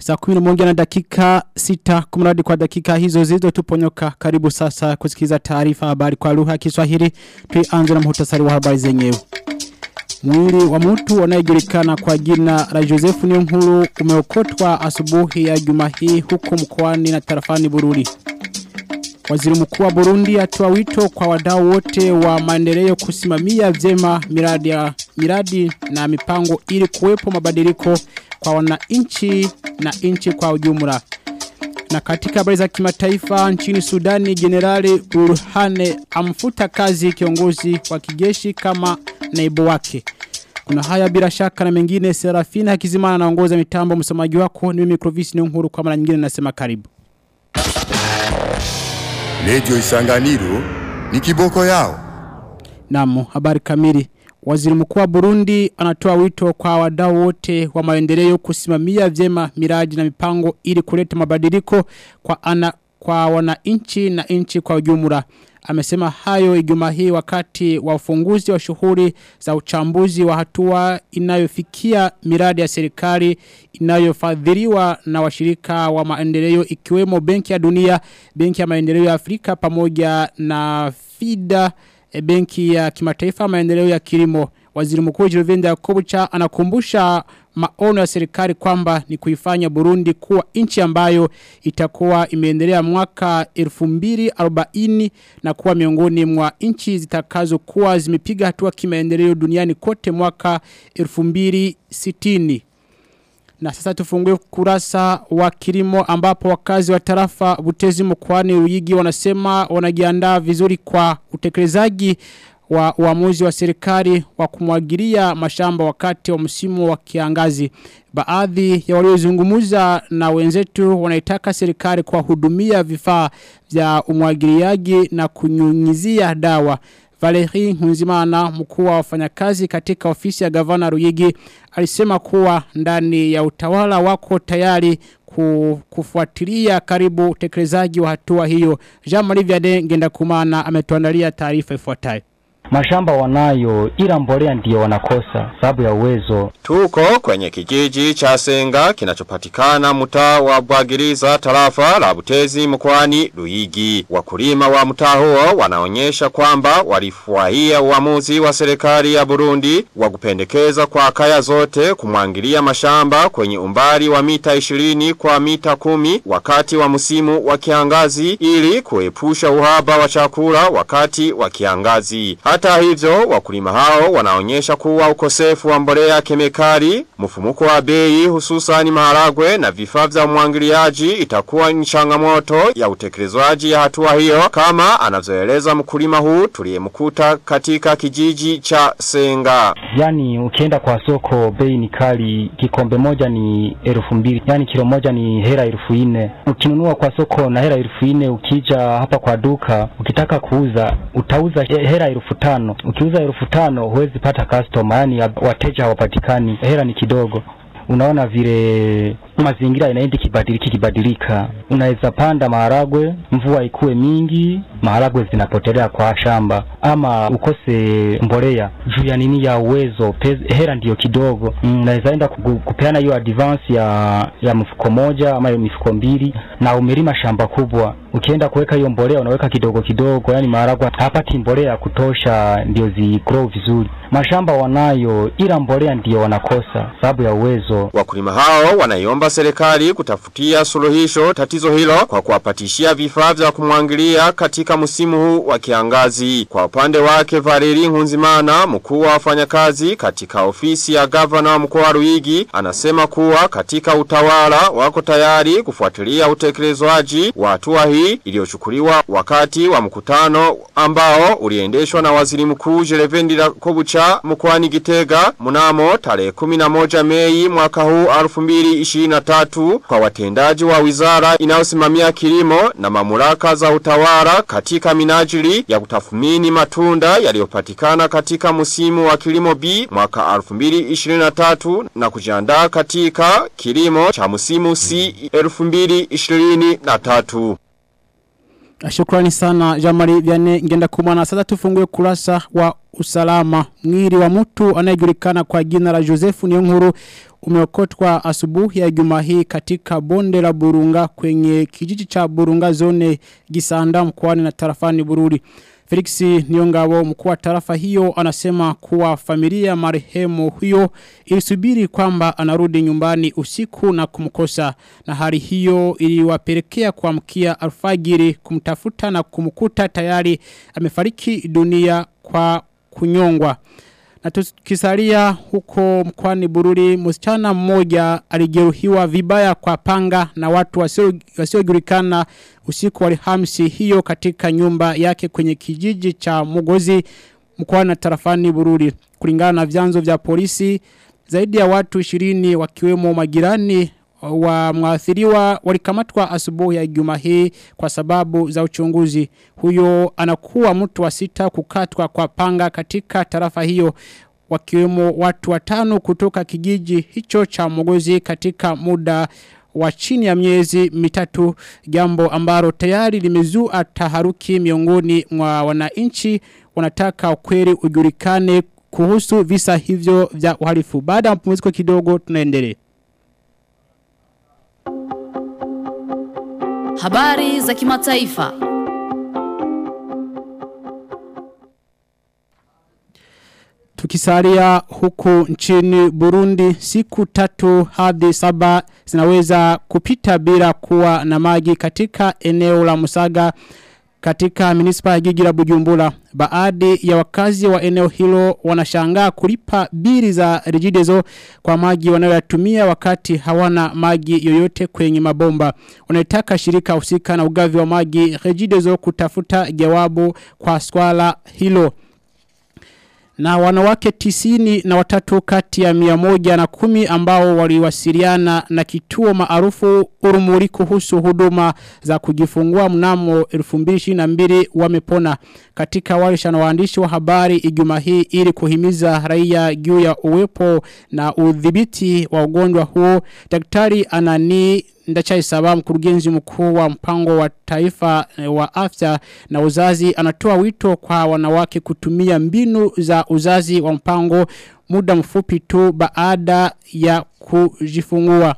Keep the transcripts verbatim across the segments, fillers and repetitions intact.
Saa kumi na moja na dakika sita kumradi kwa dakika hizo zizo tuponyoka. Karibu sasa kusikiza taarifa habari kwa lugha ya Kiswahili. Tuanze na muhtasari wa habari zenyewe. Mwili wa mtu anayejulikana kwa jina la Joseph Niyonkuru umeokotwa asubuhi ya Juma hii huko mkoani na tarafani Bururi. Waziri Mkuu wa Burundi atoa wito kwa wadau wote wa maendeleo kusimamia vyema miradi ya miradi na mipango ili kuwepo mabadiliko kwa wananchi na nchi kwa ujumla. Na katika habari za kimataifa nchini Sudani, Generali Burhane amfuta kazi kiongozi wa kijeshi kama naibu wake. Kuna haya bila shaka na mengine. Serafina Hakizimana anaongoza mitambo. Msomaji wako ni mimi Clovis Niyonkuru. Kwa mara nyingine nasema karibu. Radio Isanganiro ni kiboko yao. Naam, habari kamili. Waziri Mkuu wa Burundi anatoa wito kwa wadau wote wa maendeleo kusimamia vyema miradi na mipango ili kuleta mabadiliko kwa ana kwa wananchi na nchi kwa ujumla. Amesema hayo Ijumaa hii wakati wa ufunguzi wa shughuli za uchambuzi wa hatua inayofikia miradi ya serikali inayofadhiliwa na washirika wa maendeleo ikiwemo Benki ya Dunia, Benki ya Maendeleo ya Afrika pamoja na FIDA, Benki ya Kimataifa Maendeleo ya Kilimo. Waziri Mkuu Juvenal Yakobucha anakumbusha maono ya serikali kwamba ni kuifanya Burundi kuwa nchi ambayo itakuwa imeendelea mwaka elfu mbili arobaini na kuwa miongoni mwa nchi zitakazokuwa zimepiga hatua kimaendeleo duniani kote mwaka elfu mbili sitini. Na sasa tufungue kurasa wa kilimo ambapo wakazi wa tarafa Butezi mkoani Ruyigi wanasema wanajiandaa vizuri kwa utekelezaji wa uamuzi wa serikali wa kumwagilia mashamba wakati wa msimu wa kiangazi. Baadhi ya waliozungumza na wenzetu wanaitaka serikali kwa hudumia vifaa vya umwagiliaji na kunyunyizia dawa. Valerie Nkunzimana, mkuu wa wafanyakazi katika ofisi ya gavana Ruyigi, alisema kuwa ndani ya utawala wako tayari kufuatilia karibu utekelezaji wa hatua hiyo. Jean-Marie Viade Ngendakumana ametuandalia taarifa ifuatayo. Mashamba wanayo ila mbolea ndio wanakosa sababu ya uwezo. Tuko kwenye kijiji cha Senga kinachopatikana mtaa wa Bwagiriza tarafa la Butezi mkoani Ruyigi. Wakulima wa mtaa huo wanaonyesha kwamba walifurahia uamuzi wa serikali ya Burundi wa kupendekeza kwa kaya zote kumwangilia mashamba kwenye umbali wa mita ishirini kwa mita kumi wakati wa msimu wa kiangazi ili kuepusha uhaba wa chakula wakati wa kiangazi. Hata hivyo wakulima hao wanaonyesha kuwa ukosefu wa mbolea kemikali, mfumuko wa bei hususan maharagwe na vifaa vya umwagiliaji itakuwa ni changamoto ya utekelezwaji ya hatua hiyo, kama anavyoeleza mkulima huu tuliyemkuta katika kijiji cha Senga. Yani ukienda kwa soko bei ni kali, kikombe moja ni elfu mbili, yani kilo moja ni hela elfu nne. Ukinunua kwa soko na hela elfu nne, ukija hapa kwa duka ukitaka kuuza utauza hela elfu tano. Ukiuza elfu tano huwezi pata customer, yani wateja hawapatikani, hela ni kidogo. Unaona vile mazingira inaenda kibadilika kibadilika. Unaweza panda maharagwe, mvua ikue mingi, maharagwe zinapotelea kwa shamba, ama ukose mbolea juu ya nini ya uwezo, hela ndio kidogo. Unaweza enda kupeana hiyo advance ya ya mfuko moja ama mifuko mbili na umelima shamba kubwa. Ukienda kuweka hiyo mbolea unaweka kidogo kidogo, yani maharagwe hapati mbolea kutosha ndio zi grow vizuri. Mashamba wanayo ila mbolea ndio wanakosa sababu ya uwezo. Wakulima hao wanaiomba serikali kutafutia suluhisho tatizo hilo kwa kuwapatishia vifaa vya kumwangilia katika msimu huu wa kiangazi. Kwa upande wake Valerie Nkunzimana, mkuu wa wafanyakazi katika ofisi ya gavana wa mkoa wa Ruyigi, anasema kuwa katika utawala wako tayari kufuatilia utekelezwaji wa hatua hii iliyochukuliwa wakati wa mkutano ambao uliendeshwa na waziri mkuu Juvenal Yakobucha mkoani Gitega mnamo tarehe kumi na moja Mei mwaka huu elfu mbili ishirini na tatu kwa watendaji wa wizara inayosimamia kilimo na mamlaka za utawala katika minajili ya kutathmini matunda yaliyopatikana katika msimu wa kilimo B mwaka elfu mbili ishirini na tatu na kujiandaa katika kilimo cha msimu C elfu mbili ishirini na tatu. Shukrani sana Jean-Marie Vianney Ngendakumana. Sasa tufungue kurasa wa usalama. Mwili wa mtu anayejulikana kwa jina la Joseph Niyonkuru umeokotwa asubuhi ya Ijumaa hii katika bonde la Burunga kwenye kijiji cha Burunga zone Gisanda mkoani na tarafani Bururi. Felix Niongabo, mkuu wa tarafa hiyo, anasema kuwa familia marehemu huyo ilisubiri kwamba anarudi nyumbani usiku na kumkosa, na hali hiyo iliwapelekea kuamkia alfajiri kumtafuta na kumkuta tayari amefariki dunia kwa kunyongwa. Na tukisalia huko mkoani Bururi, msichana mmoja alijeruhiwa vibaya kwa panga na watu wasiojulikana usiku wa Alhamisi hiyo katika nyumba yake kwenye kijiji cha Mugozi mkoani na tarafani Bururi. Kulingana na vyanzo vya polisi, zaidi ya watu ishirini wakiwemo majirani wa mwathiriwa walikamatwa asubuhi ya Ijumaa hii kwa sababu za uchunguzi. Huyo anakuwa mtu wa sita kukatwa kwa panga katika tarafa hiyo, wakiwemo watu watano kutoka kijiji hicho cha Mugozi katika muda wa chini ya miezi mitatu, jambo ambalo tayari limezua taharuki miongoni mwa wananchi. Wanataka ukweli ujulikane kuhusu visa hivyo vya uhalifu. Baada ya mapumziko kidogo tunaendelea. Habari za kimataifa. Tukisalia huku nchini Burundi, siku tatu hadi saba zinaweza kupita bila kuwa na maji katika eneo la Musaga katika munisipaa ya jiji la Bujumbura. Baadhi ya wakazi wa eneo hilo wanashangaa kulipa bili za Regideso kwa maji wanayotumia wakati hawana maji yoyote kwenye mabomba. Wanataka shirika husika na ugavi wa maji Regideso kutafuta jawabu kwa swala hilo. Na wanawake tisini na watatu kati ya mia moja na kumi ambao waliwasiliana na kituo maarufu Urumuri kuhusu huduma za kujifungua mnamo elfu mbili ishirini na mbili wamepona. Katika warsha na waandishi wa habari Ijumaa hii ili kuhimiza raia juu ya uwepo na udhibiti wa ugonjwa huo, Daktari Anani Ndacayisaba, mkurugenzi mkuu wa mpango wa taifa wa afya na uzazi, anatoa wito kwa wanawake kutumia mbinu za uzazi wa mpango muda mfupi tu baada ya kujifungua.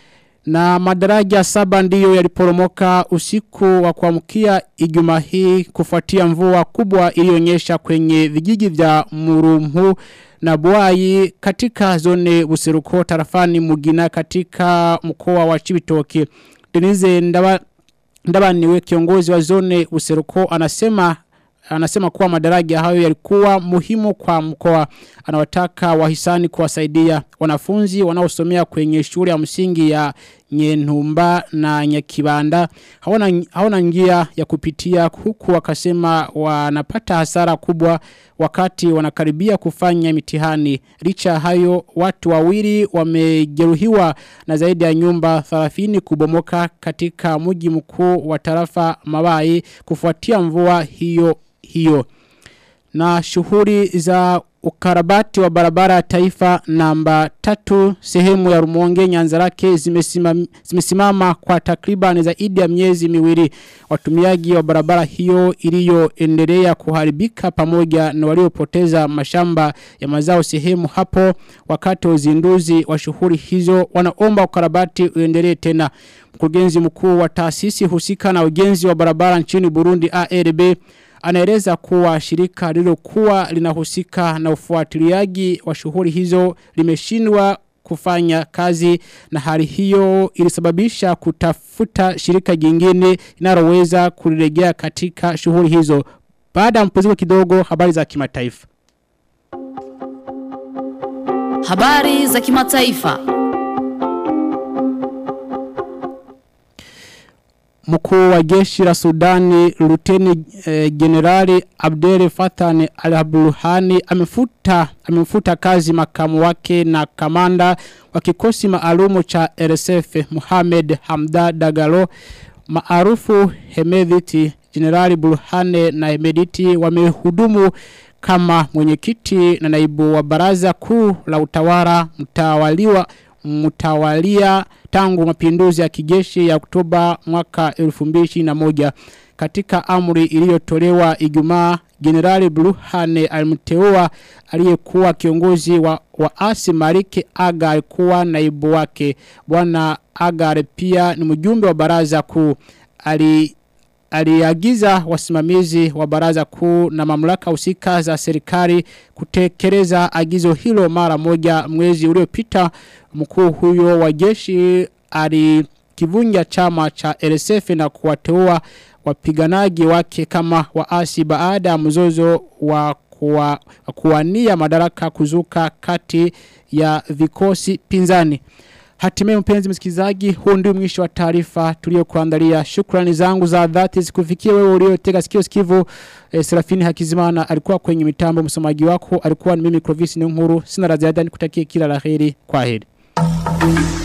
Na madaraja saba ndiyo yaliporomoka usiku wa kuamkia Ijumaa hii kufuatia mvua kubwa iliyonyesha kwenye vijiji vya Murumhu na Buayi katika zone Buseruko tarafani Mugina katika mkoa wa Cibitoke. Denise Ndaba Ndabaniwe, kiongozi wa zone Buseruko, anasema anasema kuwa madaraja hayo yalikuwa muhimu kwa mkoa. Anawataka wahisani kuwasaidia wanafunzi wanaosomea kwenye shule ya msingi ya Nyentumba na Nyakibanda. Hawana hawana njia ya kupitia, huku wakasema wanapata hasara kubwa wakati wanakaribia kufanya mitihani. Licha hayo, watu wawili wamejeruhiwa na zaidi ya nyumba thelathini kubomoka katika mji mkuu wa tarafa Mabayi kufuatia mvua hiyo hiyo. Na shughuli za ukarabati wa barabara taifa namba tatu sehemu ya Rumonge Nyanzarake zimesimama, zimesimama kwa takriban zaidi ya miezi miwili. Watumiaji wa barabara hiyo iliyoendelea kuharibika pamoja na waliopoteza mashamba ya mazao sehemu hapo wakati wa uzinduzi wa shughuli hizo wanaomba ukarabati uendelee tena. Mkurugenzi mkuu wa taasisi husika na ujenzi wa barabara nchini Burundi A R B anaeleza kuwa shirika lilokuwa linahusika na ufuatiliaji wa shughuli hizo limeshindwa kufanya kazi, na hali hiyo ilisababisha kutafuta shirika jingine linaloweza kurejea katika shughuli hizo. Baada ya mpumziko kidogo, habari za kimataifa. Habari za kimataifa. Mkuu wa jeshi la Sudani Luteni eh, Generali Abdel Fattah al-Burhan amefuta amefuta kazi makamu wake na kamanda wa kikosi maalumu cha R S F Mohamed Hamdan Dagalo maarufu Hemedti. Generali Burhan na Hemedti wamehudumu kama mwenyekiti na naibu wa baraza kuu la utawala mtawaliwa mtawalia tangu mapinduzi ya kijeshi ya Oktoba mwaka elfu mbili ishirini na moja. Katika amri iliyotolewa Ijumaa, Generali Burhane alimteua aliyekuwa kiongozi wa waasi Maliki Agar alikuwa naibu wake. Bwana Agar pia ni mjumbe wa baraza kuu. Ali aliagiza wasimamizi wa baraza kuu na mamlaka husika za serikali kutekeleza agizo hilo mara moja. Mwezi uliopita mkuu huyo wa jeshi alikivunja chama cha L S F na kuwateua wapiganaji wake kama waasi baada ya mzozo wa kuwa, kuwania madaraka kuzuka kati ya vikosi pinzani. Hatimaye mpenzi msikilizaji, huu ndio mwisho wa taarifa tuliyokuandalia. Shukrani zangu za dhati zikufikie wewe uliotega sikio sikivu. E, Serafini Hakizimana alikuwa kwenye mitambo, msomaji wako alikuwa ni mimi Clovis Nkuru. Sina la ziada, nikutakie kila laheri. Kwaheri.